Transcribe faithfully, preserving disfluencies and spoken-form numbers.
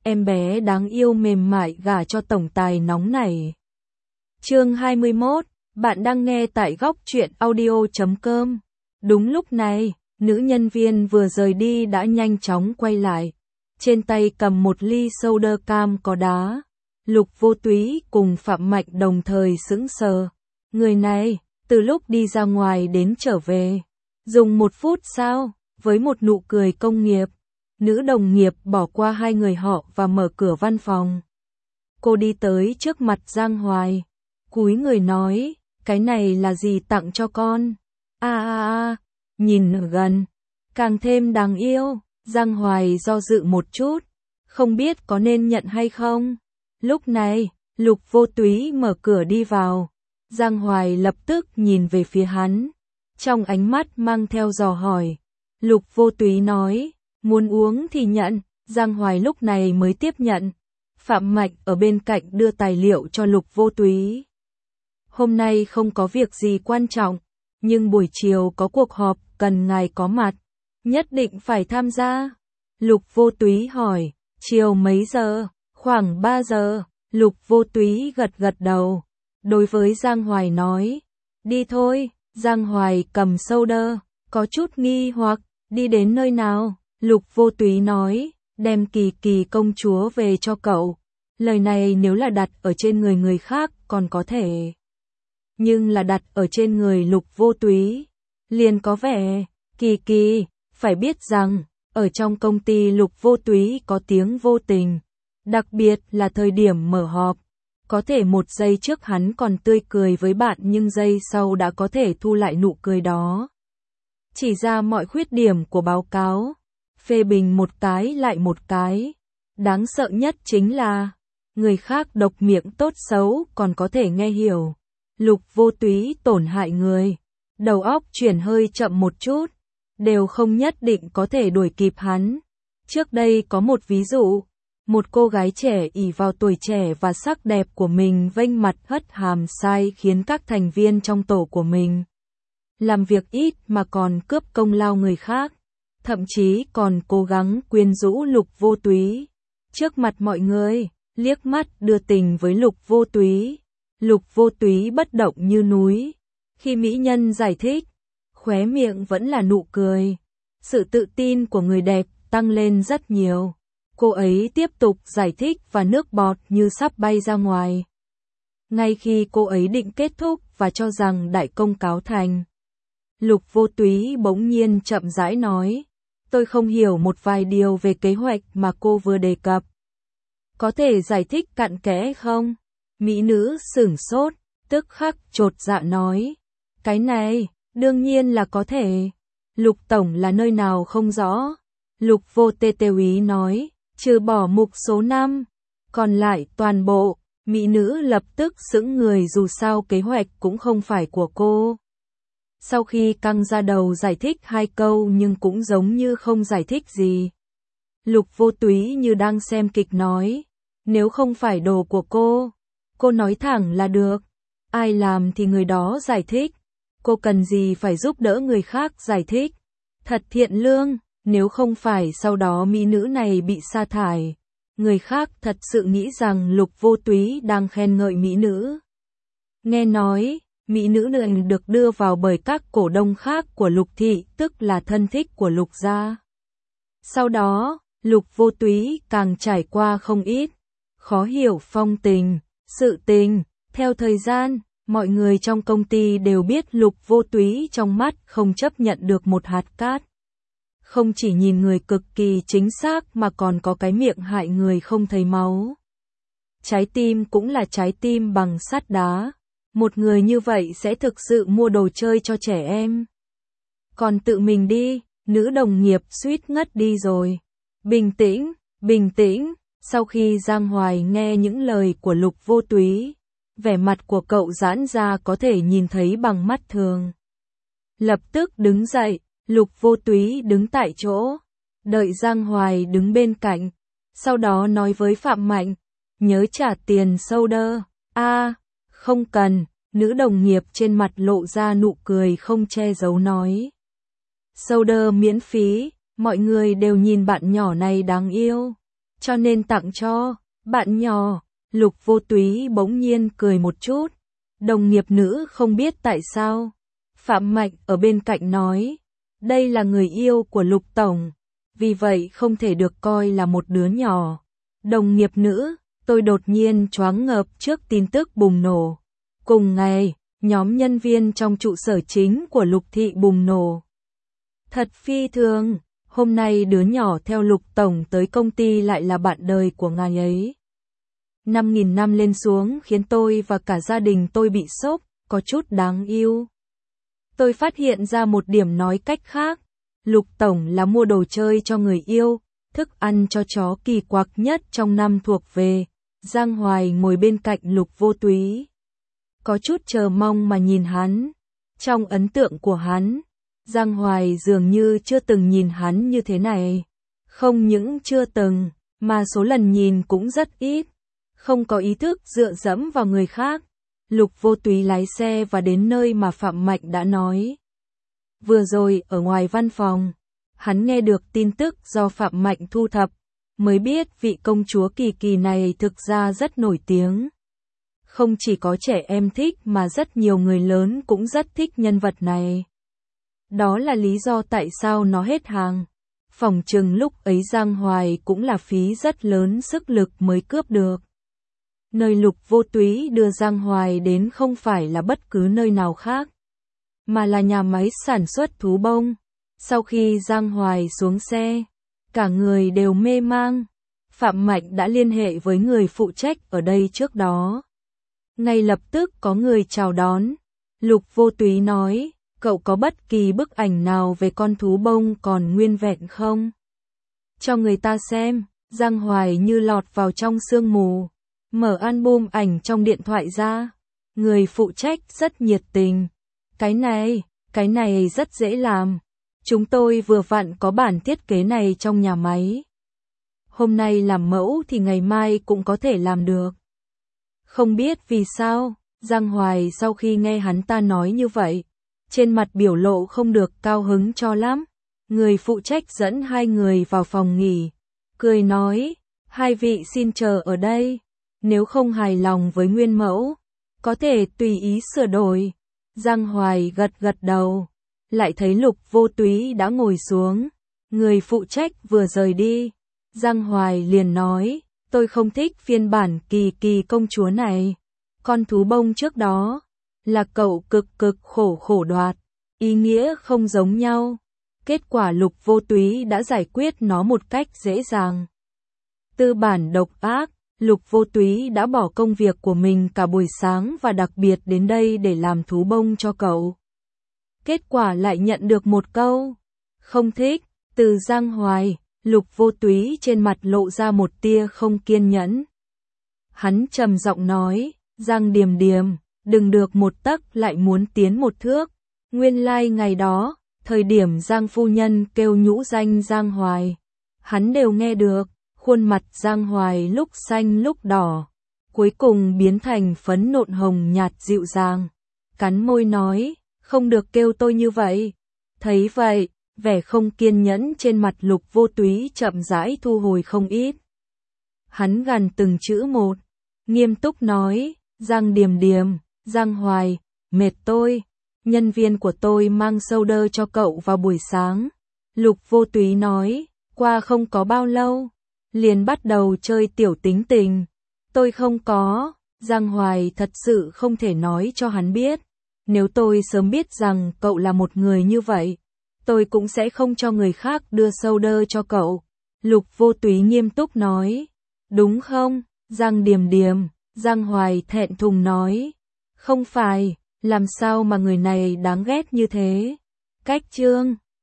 em bé đáng yêu mềm mại gả cho tổng tài nóng này. Chương hai mươi mốt, bạn đang nghe tại góc truyện audio chấm com. Đúng lúc này, nữ nhân viên vừa rời đi đã nhanh chóng quay lại. Trên tay cầm một ly soda cam có đá. Lục Vô Túy cùng Phạm Mạnh đồng thời sững sờ. Người này, từ lúc đi ra ngoài đến trở về, dùng một phút sao, với một nụ cười công nghiệp. Nữ đồng nghiệp bỏ qua hai người họ và mở cửa văn phòng. Cô đi tới trước mặt Giang Hoài. Cúi người nói, cái này là gì tặng cho con? A a a, nhìn gần, càng thêm đáng yêu. Giang Hoài do dự một chút, không biết có nên nhận hay không. Lúc này, Lục Vô Túy mở cửa đi vào. Giang Hoài lập tức nhìn về phía hắn, trong ánh mắt mang theo dò hỏi. Lục Vô Túy nói, muốn uống thì nhận. Giang Hoài lúc này mới tiếp nhận. Phạm Mạnh ở bên cạnh đưa tài liệu cho Lục Vô Túy. Hôm nay không có việc gì quan trọng, nhưng buổi chiều có cuộc họp cần ngài có mặt, nhất định phải tham gia. Lục Vô Túy hỏi, chiều mấy giờ? Khoảng ba giờ. Lục Vô Túy gật gật đầu. Đối với Giang Hoài nói, đi thôi. Giang Hoài cầm soda, có chút nghi hoặc, đi đến nơi nào? Lục Vô Túy nói, đem Kỳ Kỳ công chúa về cho cậu. Lời này nếu là đặt ở trên người người khác còn có thể, nhưng là đặt ở trên người Lục Vô Túy, liền có vẻ kỳ kỳ. Phải biết rằng, ở trong công ty Lục Vô Túy có tiếng vô tình, đặc biệt là thời điểm mở họp. Có thể một giây trước hắn còn tươi cười với bạn nhưng giây sau đã có thể thu lại nụ cười đó. Chỉ ra mọi khuyết điểm của báo cáo, phê bình một cái lại một cái. Đáng sợ nhất chính là, người khác độc miệng tốt xấu còn có thể nghe hiểu. Lục Vô Túy tổn hại người, đầu óc chuyển hơi chậm một chút, đều không nhất định có thể đuổi kịp hắn. Trước đây có một ví dụ, một cô gái trẻ ỷ vào tuổi trẻ và sắc đẹp của mình vênh mặt hất hàm sai khiến các thành viên trong tổ của mình làm việc ít mà còn cướp công lao người khác, thậm chí còn cố gắng quyến rũ Lục Vô Túy. Trước mặt mọi người, liếc mắt đưa tình với Lục Vô Túy. Lục Vô Túy bất động như núi. Khi mỹ nhân giải thích, khóe miệng vẫn là nụ cười. Sự tự tin của người đẹp tăng lên rất nhiều. Cô ấy tiếp tục giải thích và nước bọt như sắp bay ra ngoài. Ngay khi cô ấy định kết thúc và cho rằng đại công cáo thành, Lục Vô Túy bỗng nhiên chậm rãi nói, tôi không hiểu một vài điều về kế hoạch mà cô vừa đề cập. Có thể giải thích cặn kẽ không? Mỹ nữ sửng sốt, tức khắc chột dạ nói, cái này, đương nhiên là có thể. Lục tổng là nơi nào không rõ? Lục Vô Tê Tê Úy nói, trừ bỏ mục số năm, còn lại toàn bộ. Mỹ nữ lập tức sững người dù sao kế hoạch cũng không phải của cô. Sau khi căng ra đầu giải thích hai câu nhưng cũng giống như không giải thích gì. Lục Vô Túy như đang xem kịch nói, nếu không phải đồ của cô, cô nói thẳng là được. Ai làm thì người đó giải thích. Cô cần gì phải giúp đỡ người khác giải thích. Thật thiện lương, nếu không phải sau đó mỹ nữ này bị sa thải. Người khác thật sự nghĩ rằng Lục Vô Túy đang khen ngợi mỹ nữ. Nghe nói, mỹ nữ này được đưa vào bởi các cổ đông khác của Lục thị, tức là thân thích của Lục gia. Sau đó, Lục Vô Túy càng trải qua không ít khó hiểu phong tình, sự tình. Theo thời gian, mọi người trong công ty đều biết Lục Vô Túy trong mắt không chấp nhận được một hạt cát. Không chỉ nhìn người cực kỳ chính xác mà còn có cái miệng hại người không thấy máu. Trái tim cũng là trái tim bằng sắt đá. Một người như vậy sẽ thực sự mua đồ chơi cho trẻ em. Còn tự mình đi, nữ đồng nghiệp suýt ngất đi rồi. Bình tĩnh, bình tĩnh. Sau khi Giang Hoài nghe những lời của Lục Vô Túy, vẻ mặt của cậu giãn ra có thể nhìn thấy bằng mắt thường. Lập tức đứng dậy, Lục Vô Túy đứng tại chỗ, đợi Giang Hoài đứng bên cạnh, sau đó nói với Phạm Mạnh, nhớ trả tiền soda. A, không cần. Nữ đồng nghiệp trên mặt lộ ra nụ cười không che giấu nói. Soda miễn phí, mọi người đều nhìn bạn nhỏ này đáng yêu. cho nên tặng cho bạn nhỏ. Lục Vô Túy bỗng nhiên cười một chút. Đồng nghiệp nữ không biết tại sao. Phạm Mạnh ở bên cạnh nói, đây là người yêu của Lục Tổng, vì vậy không thể được coi là một đứa nhỏ. Đồng nghiệp nữ, tôi đột nhiên choáng ngợp trước tin tức bùng nổ. Cùng ngày, nhóm nhân viên trong trụ sở chính của Lục Thị bùng nổ. Thật phi thường, hôm nay đứa nhỏ theo Lục Tổng tới công ty lại là bạn đời của ngài ấy. Năm nghìn năm lên xuống khiến tôi và cả gia đình tôi bị sốc, có chút đáng yêu. Tôi phát hiện ra một điểm nói cách khác. Lục Tổng là mua đồ chơi cho người yêu, thức ăn cho chó kỳ quặc nhất trong năm thuộc về. Giang Hoài ngồi bên cạnh Lục Vô Túy. Có chút chờ mong mà nhìn hắn. Trong ấn tượng của hắn, Giang Hoài dường như chưa từng nhìn hắn như thế này. Không những chưa từng, mà số lần nhìn cũng rất ít. Không có ý thức dựa dẫm vào người khác. Lục Vô Túy lái xe và đến nơi mà Phạm Mạnh đã nói. Vừa rồi ở ngoài văn phòng, hắn nghe được tin tức do Phạm Mạnh thu thập, mới biết vị công chúa Kỳ Kỳ này thực ra rất nổi tiếng. Không chỉ có trẻ em thích mà rất nhiều người lớn cũng rất thích nhân vật này. Đó là lý do tại sao nó hết hàng. Phỏng chừng lúc ấy Giang Hoài cũng là phí rất lớn sức lực mới cướp được. Nơi Lục Vô Túy đưa Giang Hoài đến không phải là bất cứ nơi nào khác, mà là nhà máy sản xuất thú bông. Sau khi Giang Hoài xuống xe, cả người đều mê mang. Phạm Mạnh đã liên hệ với người phụ trách ở đây trước đó. Ngay lập tức có người chào đón. Lục Vô Túy nói, cậu có bất kỳ bức ảnh nào về con thú bông còn nguyên vẹn không? Cho người ta xem. Giang Hoài như lọt vào trong sương mù. Mở album ảnh trong điện thoại ra. Người phụ trách rất nhiệt tình. Cái này, cái này rất dễ làm. Chúng tôi vừa vặn có bản thiết kế này trong nhà máy. Hôm nay làm mẫu thì ngày mai cũng có thể làm được. Không biết vì sao, Giang Hoài sau khi nghe hắn ta nói như vậy, trên mặt biểu lộ không được cao hứng cho lắm. Người phụ trách dẫn hai người vào phòng nghỉ, cười nói, hai vị xin chờ ở đây. Nếu không hài lòng với nguyên mẫu, có thể tùy ý sửa đổi. Giang Hoài gật gật đầu, lại thấy Lục Vô Túy đã ngồi xuống. Người phụ trách vừa rời đi, Giang Hoài liền nói, tôi không thích phiên bản Kỳ Kỳ công chúa này. Con thú bông trước đó, là cậu cực cực khổ khổ đoạt, ý nghĩa không giống nhau. Kết quả Lục Vô Túy đã giải quyết nó một cách dễ dàng. Tư bản độc ác. Lục Vô Túy đã bỏ công việc của mình cả buổi sáng và đặc biệt đến đây để làm thú bông cho cậu. Kết quả lại nhận được một câu không thích từ Giang Hoài. Lục Vô Túy trên mặt lộ ra một tia không kiên nhẫn. Hắn trầm giọng nói, Giang Điềm Điềm, đừng được một tấc lại muốn tiến một thước. Nguyên lai like ngày đó, thời điểm Giang phu nhân kêu nhũ danh Giang Hoài, hắn đều nghe được. Khuôn mặt Giang Hoài lúc xanh lúc đỏ, cuối cùng biến thành phấn nộn hồng nhạt dịu dàng. Cắn môi nói, không được kêu tôi như vậy. Thấy vậy, vẻ không kiên nhẫn trên mặt Lục Vô Túy chậm rãi thu hồi không ít. Hắn gằn từng chữ một, nghiêm túc nói, Giang Điềm Điềm, Giang Hoài, mệt tôi. Nhân viên của tôi mang soda cho cậu vào buổi sáng. Lục Vô Túy nói, qua không có bao lâu, liền bắt đầu chơi tiểu tính tình. Tôi không có. Giang Hoài thật sự không thể nói cho hắn biết. Nếu tôi sớm biết rằng cậu là một người như vậy, tôi cũng sẽ không cho người khác đưa soda cho cậu. Lục Vô Túy nghiêm túc nói. Đúng không, Giang Điềm Điềm? Giang Hoài thẹn thùng nói. Không phải, làm sao mà người này đáng ghét như thế? Cách chương